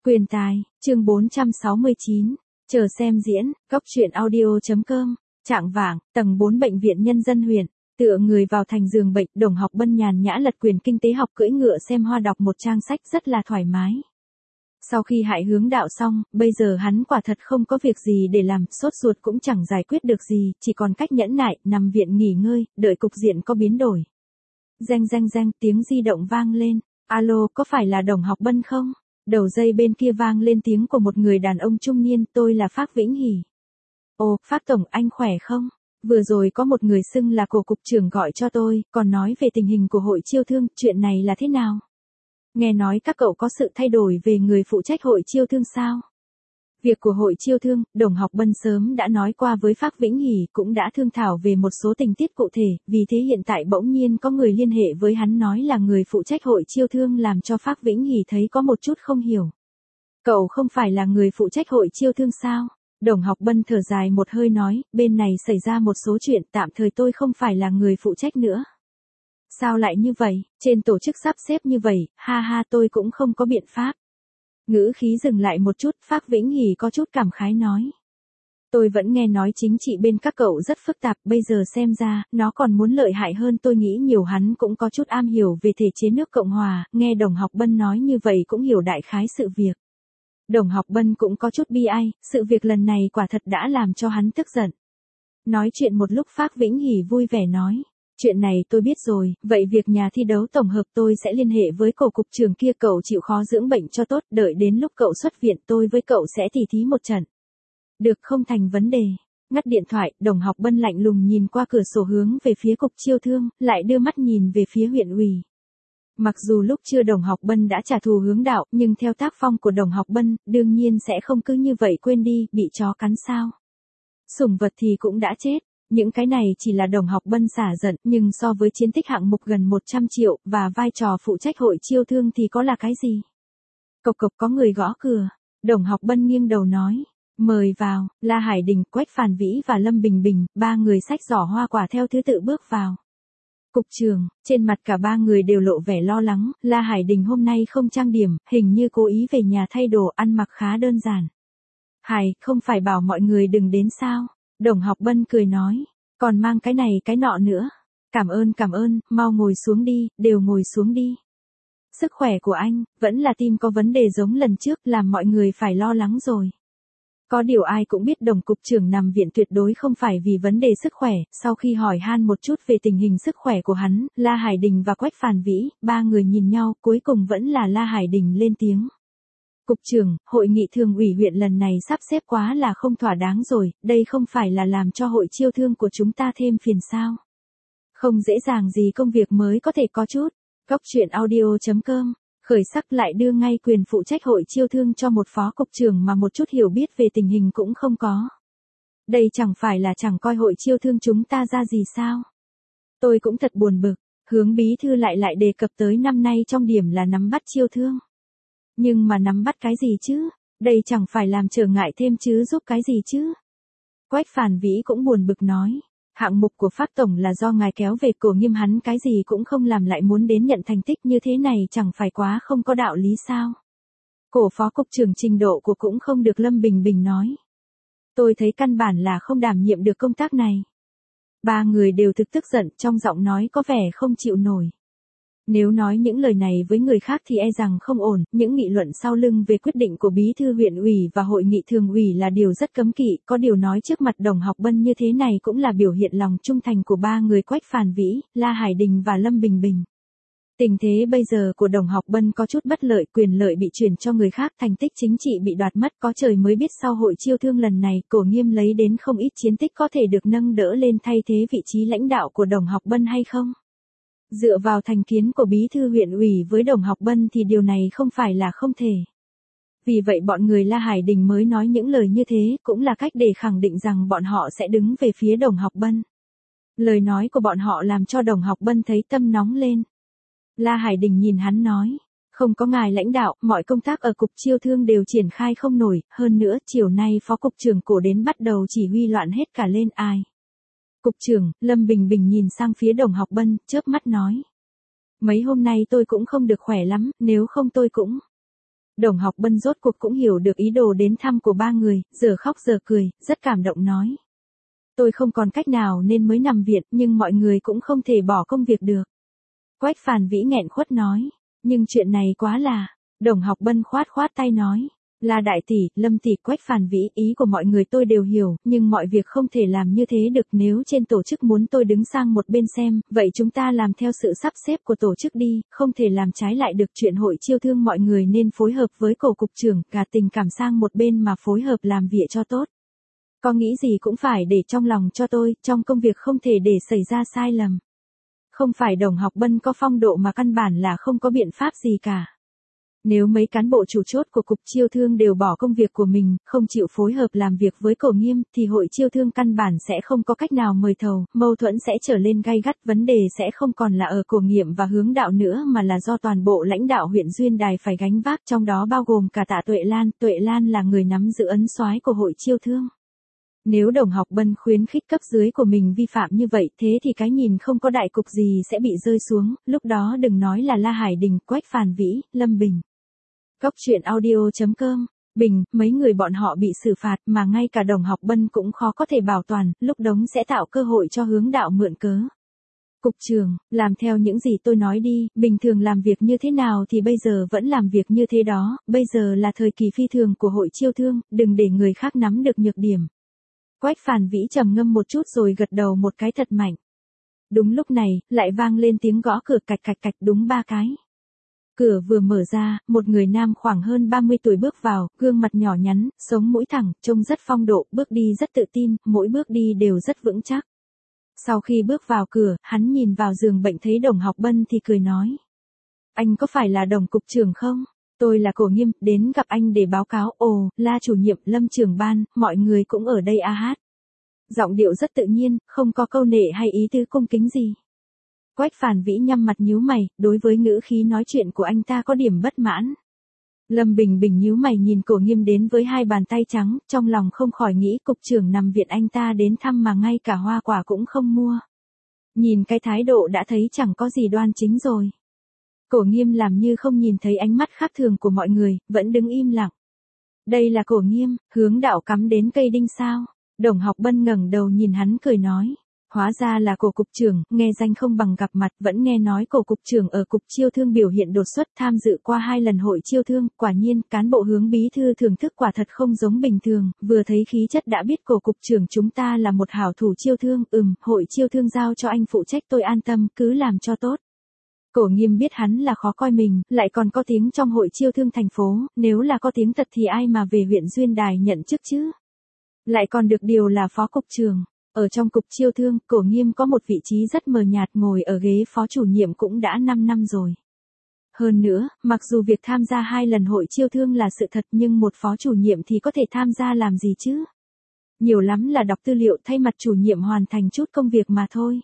Quyền tài, chương 469, chờ xem diễn, góc truyện audio.com, Trạng vạng, tầng 4 bệnh viện nhân dân huyện, tựa người vào thành giường bệnh, Đồng Học Bân nhàn nhã lật quyền kinh tế học cưỡi ngựa xem hoa đọc một trang sách rất là thoải mái. Sau khi hại hướng đạo xong, bây giờ hắn quả thật không có việc gì để làm, sốt ruột cũng chẳng giải quyết được gì, chỉ còn cách nhẫn nại, nằm viện nghỉ ngơi, đợi cục diện có biến đổi. Reng, tiếng di động vang lên, alo, có phải là Đồng Học Bân không? Đầu dây bên kia vang lên tiếng của một người đàn ông trung niên, tôi là Phác Vĩnh Hỷ. Ồ, Phác Tổng, anh khỏe không? Vừa rồi có một người xưng là cổ cục trưởng gọi cho tôi, còn nói về tình hình của hội chiêu thương, chuyện này là thế nào? Nghe nói các cậu có sự thay đổi về người phụ trách hội chiêu thương sao? Việc của hội chiêu thương, Đồng Học Bân sớm đã nói qua với Phác Vĩnh Hỷ, cũng đã thương thảo về một số tình tiết cụ thể, vì thế hiện tại bỗng nhiên có người liên hệ với hắn nói là người phụ trách hội chiêu thương, làm cho Phác Vĩnh Hỷ thấy có một chút không hiểu. Cậu không phải là người phụ trách hội chiêu thương sao? Đồng Học Bân thở dài một hơi nói, bên này xảy ra một số chuyện, tạm thời tôi không phải là người phụ trách nữa. Sao lại như vậy, trên tổ chức sắp xếp như vậy, ha tôi cũng không có biện pháp. Ngữ khí dừng lại một chút, Phác Vĩnh Hỷ có chút cảm khái nói. Tôi vẫn nghe nói chính trị bên các cậu rất phức tạp, bây giờ xem ra, nó còn muốn lợi hại hơn tôi nghĩ nhiều, hắn cũng có chút am hiểu về thể chế nước Cộng Hòa, nghe Đồng Học Bân nói như vậy cũng hiểu đại khái sự việc. Đồng Học Bân cũng có chút bi ai, sự việc lần này quả thật đã làm cho hắn tức giận. Nói chuyện một lúc Phác Vĩnh Hỷ vui vẻ nói. Chuyện này tôi biết rồi, vậy việc nhà thi đấu tổng hợp tôi sẽ liên hệ với cổ cục trưởng kia, cậu chịu khó dưỡng bệnh cho tốt, đợi đến lúc cậu xuất viện tôi với cậu sẽ tỉ thí một trận. Được, không thành vấn đề. Ngắt điện thoại, Đồng Học Bân lạnh lùng nhìn qua cửa sổ hướng về phía cục chiêu thương, lại đưa mắt nhìn về phía huyện ủy. Mặc dù lúc chưa Đồng Học Bân đã trả thù hướng đạo, nhưng theo tác phong của Đồng Học Bân, đương nhiên sẽ không cứ như vậy quên đi, bị chó cắn sao. Sủng vật thì cũng đã chết. Những cái này chỉ là Đồng Học Bân xả giận, nhưng so với chiến tích hạng mục gần 100 triệu, và vai trò phụ trách hội chiêu thương thì có là cái gì? Cộc cộc, có người gõ cửa. Đồng Học Bân nghiêng đầu nói. Mời vào, La Hải Đình, Quách Phàn Vĩ và Lâm Bình Bình, ba người xách giỏ hoa quả theo thứ tự bước vào. Cục trưởng, trên mặt cả ba người đều lộ vẻ lo lắng, La Hải Đình hôm nay không trang điểm, hình như cố ý về nhà thay đồ, ăn mặc khá đơn giản. Hải, không phải bảo mọi người đừng đến sao? Đồng Học Bân cười nói, còn mang cái này cái nọ nữa. Cảm ơn, mau ngồi xuống đi, đều ngồi xuống đi. Sức khỏe của anh, vẫn là tim có vấn đề giống lần trước, làm mọi người phải lo lắng rồi. Có điều ai cũng biết Đồng cục trưởng nằm viện tuyệt đối không phải vì vấn đề sức khỏe, sau khi hỏi han một chút về tình hình sức khỏe của hắn, La Hải Đình và Quách Phàn Vĩ, ba người nhìn nhau, cuối cùng vẫn là La Hải Đình lên tiếng. Cục trưởng, hội nghị thường ủy huyện lần này sắp xếp quá là không thỏa đáng rồi, đây không phải là làm cho hội chiêu thương của chúng ta thêm phiền sao? Không dễ dàng gì công việc mới có thể có chút. Góc truyện audio.com, khởi sắc lại đưa ngay quyền phụ trách hội chiêu thương cho một phó cục trưởng mà một chút hiểu biết về tình hình cũng không có. Đây chẳng phải là chẳng coi hội chiêu thương chúng ta ra gì sao? Tôi cũng thật buồn bực, Hướng bí thư lại đề cập tới năm nay trong điểm là nắm bắt chiêu thương. Nhưng mà nắm bắt cái gì chứ? Đây chẳng phải làm trở ngại thêm chứ giúp cái gì chứ? Quách Phàn Vĩ cũng buồn bực nói. Hạng mục của Phác Tổng là do ngài kéo về, Cổ Nghiêm hắn cái gì cũng không làm lại muốn đến nhận thành tích như thế này, chẳng phải quá không có đạo lý sao? Cổ phó cục trưởng trình độ của cũng không được, Lâm Bình Bình nói. Tôi thấy căn bản là không đảm nhiệm được công tác này. Ba người đều tức giận, trong giọng nói có vẻ không chịu nổi. Nếu nói những lời này với người khác thì e rằng không ổn, những nghị luận sau lưng về quyết định của bí thư huyện ủy và hội nghị thường ủy là điều rất cấm kỵ, có điều nói trước mặt Đồng Học Bân như thế này cũng là biểu hiện lòng trung thành của ba người Quách Phàn Vĩ, La Hải Đình và Lâm Bình Bình. Tình thế bây giờ của Đồng Học Bân có chút bất lợi, quyền lợi bị chuyển cho người khác, thành tích chính trị bị đoạt mất, có trời mới biết sau hội chiêu thương lần này, Cổ Nghiêm lấy đến không ít chiến tích có thể được nâng đỡ lên thay thế vị trí lãnh đạo của Đồng Học Bân hay không? Dựa vào thành kiến của bí thư huyện ủy với Đồng Học Bân thì điều này không phải là không thể. Vì vậy bọn người La Hải Đình mới nói những lời như thế, cũng là cách để khẳng định rằng bọn họ sẽ đứng về phía Đồng Học Bân. Lời nói của bọn họ làm cho Đồng Học Bân thấy tâm nóng lên. La Hải Đình nhìn hắn nói, không có ngài lãnh đạo, mọi công tác ở cục chiêu thương đều triển khai không nổi, hơn nữa chiều nay phó cục trưởng Cổ đến bắt đầu chỉ huy loạn hết cả lên ai. Cục trưởng, Lâm Bình Bình nhìn sang phía Đồng Học Bân, chớp mắt nói. Mấy hôm nay tôi cũng không được khỏe lắm, nếu không tôi cũng. Đồng Học Bân rốt cuộc cũng hiểu được ý đồ đến thăm của ba người, giờ khóc giờ cười, rất cảm động nói. Tôi không còn cách nào nên mới nằm viện, nhưng mọi người cũng không thể bỏ công việc được. Quách Phàn Vĩ nghẹn khuất nói. Nhưng chuyện này quá là. Đồng Học Bân khoát khoát tay nói. Là đại tỷ, Lâm tỷ, Quách Phàn Vĩ, ý của mọi người tôi đều hiểu, nhưng mọi việc không thể làm như thế được. Nếu trên tổ chức muốn tôi đứng sang một bên xem, vậy chúng ta làm theo sự sắp xếp của tổ chức đi, không thể làm trái lại được. Chuyện hội chiêu thương mọi người nên phối hợp với cổ cục trưởng, gạt tình cảm sang một bên mà phối hợp làm việc cho tốt. Có nghĩ gì cũng phải để trong lòng cho tôi, trong công việc không thể để xảy ra sai lầm. Không phải Đồng Học Bân có phong độ mà căn bản là không có biện pháp gì cả. Nếu mấy cán bộ chủ chốt của cục chiêu thương đều bỏ công việc của mình, không chịu phối hợp làm việc với Cổ Nghiêm, thì hội chiêu thương căn bản sẽ không có cách nào mời thầu, mâu thuẫn sẽ trở lên gay gắt, vấn đề sẽ không còn là ở Cổ Nghiệm và Hướng Đạo nữa mà là do toàn bộ lãnh đạo huyện Duyên Đài phải gánh vác, trong đó bao gồm cả Tạ Tuệ Lan là người nắm giữ ấn soái của hội chiêu thương. Nếu Đồng Học Bân khuyến khích cấp dưới của mình vi phạm như vậy, thế thì cái nhìn không có đại cục gì sẽ bị rơi xuống, lúc đó đừng nói là La Hải Đình, Quách Phàn Vĩ, Lâm Bình. Cóc truyện audio.com. Bình, mấy người bọn họ bị xử phạt mà ngay cả Đồng Học Bân cũng khó có thể bảo toàn, lúc đống sẽ tạo cơ hội cho Hướng Đạo mượn cớ. Cục trưởng, làm theo những gì tôi nói đi, bình thường làm việc như thế nào thì bây giờ vẫn làm việc như thế đó, bây giờ là thời kỳ phi thường của hội chiêu thương, đừng để người khác nắm được nhược điểm. Quách Phàn Vĩ trầm ngâm một chút rồi gật đầu một cái thật mạnh. Đúng lúc này, lại vang lên tiếng gõ cửa cạch cạch cạch đúng 3 cái. Cửa vừa mở ra, một người nam khoảng hơn 30 tuổi bước vào, gương mặt nhỏ nhắn, sống mũi thẳng, trông rất phong độ, bước đi rất tự tin, mỗi bước đi đều rất vững chắc. Sau khi bước vào cửa, hắn nhìn vào giường bệnh thấy Đồng Học Bân thì cười nói. Anh có phải là Đồng cục trưởng không? Tôi là Cổ Nghiêm, đến gặp anh để báo cáo. Ồ, La chủ nhiệm, Lâm trưởng ban, mọi người cũng ở đây à hát. Giọng điệu rất tự nhiên, không có câu nệ hay ý tứ cung kính gì. Quách Phàn Vĩ nhăn mặt nhíu mày, đối với ngữ khí nói chuyện của anh ta có điểm bất mãn. Lâm Bình Bình nhíu mày nhìn Cổ Nghiêm đến với hai bàn tay trắng, trong lòng không khỏi nghĩ cục trưởng nằm viện anh ta đến thăm mà ngay cả hoa quả cũng không mua. Nhìn cái thái độ đã thấy chẳng có gì đoan chính rồi. Cổ Nghiêm làm như không nhìn thấy ánh mắt khác thường của mọi người, vẫn đứng im lặng. Đây là Cổ Nghiêm, Hướng Đạo cắm đến cây đinh sao? Đồng Học Bân ngẩng đầu nhìn hắn cười nói. Hóa ra là Cổ cục trưởng, nghe danh không bằng gặp mặt, vẫn nghe nói Cổ cục trưởng ở cục chiêu thương biểu hiện đột xuất, tham dự qua 2 lần hội chiêu thương, quả nhiên, cán bộ Hướng bí thư thưởng thức quả thật không giống bình thường, vừa thấy khí chất đã biết Cổ cục trưởng chúng ta là một hảo thủ chiêu thương, hội chiêu thương giao cho anh phụ trách tôi an tâm, cứ làm cho tốt. Cổ Nghiêm biết hắn là khó coi mình, lại còn có tiếng trong hội chiêu thương thành phố, nếu là có tiếng thật thì ai mà về huyện Duyên Đài nhận chức chứ? Lại còn được điều là phó cục trưởng. Ở trong cục chiêu thương, Cổ Nghiêm có một vị trí rất mờ nhạt, ngồi ở ghế phó chủ nhiệm cũng đã 5 năm rồi. Hơn nữa, mặc dù việc tham gia 2 lần hội chiêu thương là sự thật nhưng một phó chủ nhiệm thì có thể tham gia làm gì chứ? Nhiều lắm là đọc tư liệu thay mặt chủ nhiệm hoàn thành chút công việc mà thôi.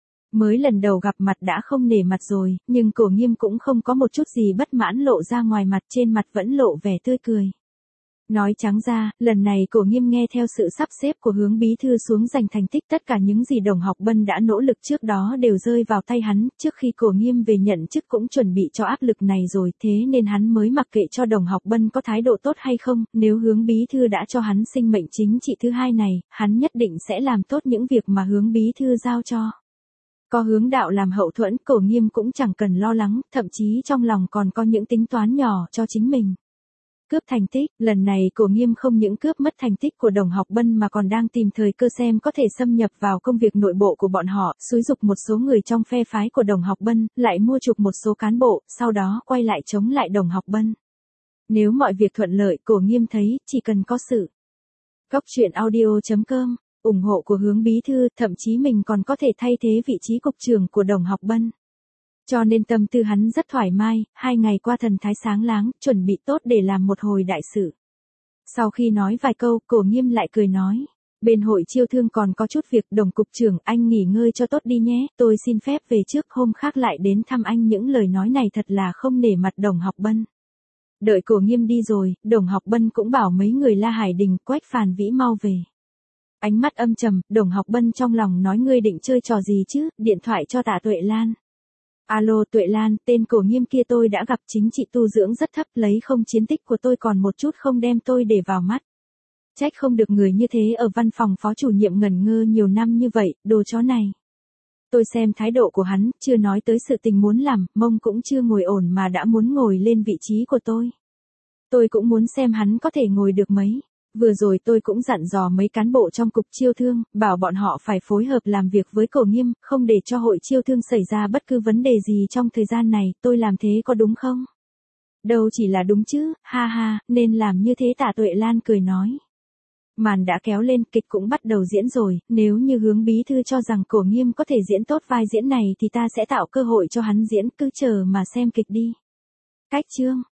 Mới lần đầu gặp mặt đã không nể mặt rồi, nhưng Cổ Nghiêm cũng không có một chút gì bất mãn lộ ra ngoài mặt, trên mặt vẫn lộ vẻ tươi cười. Nói trắng ra, lần này Cổ Nghiêm nghe theo sự sắp xếp của Hướng bí thư xuống giành thành tích, tất cả những gì Đồng Học Bân đã nỗ lực trước đó đều rơi vào tay hắn, trước khi Cổ Nghiêm về nhận chức cũng chuẩn bị cho áp lực này rồi, thế nên hắn mới mặc kệ cho Đồng Học Bân có thái độ tốt hay không, nếu Hướng bí thư đã cho hắn sinh mệnh chính trị thứ 2 này, hắn nhất định sẽ làm tốt những việc mà Hướng bí thư giao cho. Có Hướng Đạo làm hậu thuẫn, Cổ Nghiêm cũng chẳng cần lo lắng, thậm chí trong lòng còn có những tính toán nhỏ cho chính mình. Cướp thành tích, lần này Cổ Nghiêm không những cướp mất thành tích của Đồng Học Bân mà còn đang tìm thời cơ xem có thể xâm nhập vào công việc nội bộ của bọn họ, xúi giục một số người trong phe phái của Đồng Học Bân, lại mua chuộc một số cán bộ, sau đó quay lại chống lại Đồng Học Bân. Nếu mọi việc thuận lợi, Cổ Nghiêm thấy, chỉ cần có sự. Cóc truyện audio.com, ủng hộ của Hướng bí thư, thậm chí mình còn có thể thay thế vị trí cục trưởng của Đồng Học Bân. Cho nên tâm tư hắn rất thoải mái, 2 ngày qua thần thái sáng láng, chuẩn bị tốt để làm một hồi đại sự. Sau khi nói vài câu, Cổ Nghiêm lại cười nói. Bên hội chiêu thương còn có chút việc, Đồng cục trưởng, anh nghỉ ngơi cho tốt đi nhé, tôi xin phép về trước, hôm khác lại đến thăm anh. Những lời nói này thật là không nể mặt Đồng Học Bân. Đợi Cổ Nghiêm đi rồi, Đồng Học Bân cũng bảo mấy người La Hải Đình, Quách Phàn Vĩ mau về. Ánh mắt âm trầm, Đồng Học Bân trong lòng nói ngươi định chơi trò gì chứ, điện thoại cho Tạ Tuệ Lan. Alo Tuệ Lan, tên Cổ Nghiêm kia tôi đã gặp, chính trị tu dưỡng rất thấp, lấy không chiến tích của tôi còn một chút không đem tôi để vào mắt. Trách không được người như thế ở văn phòng phó chủ nhiệm ngẩn ngơ nhiều năm như vậy, đồ chó này. Tôi xem thái độ của hắn, chưa nói tới sự tình muốn làm, mông cũng chưa ngồi ổn mà đã muốn ngồi lên vị trí của tôi. Tôi cũng muốn xem hắn có thể ngồi được mấy. Vừa rồi tôi cũng dặn dò mấy cán bộ trong cục chiêu thương, bảo bọn họ phải phối hợp làm việc với Cổ Nghiêm, không để cho hội chiêu thương xảy ra bất cứ vấn đề gì trong thời gian này, tôi làm thế có đúng không? Đâu chỉ là đúng chứ, ha ha, nên làm như thế. Tạ Tuệ Lan cười nói. Màn đã kéo lên, kịch cũng bắt đầu diễn rồi, nếu như Hướng bí thư cho rằng Cổ Nghiêm có thể diễn tốt vai diễn này thì ta sẽ tạo cơ hội cho hắn diễn, cứ chờ mà xem kịch đi. Cách chương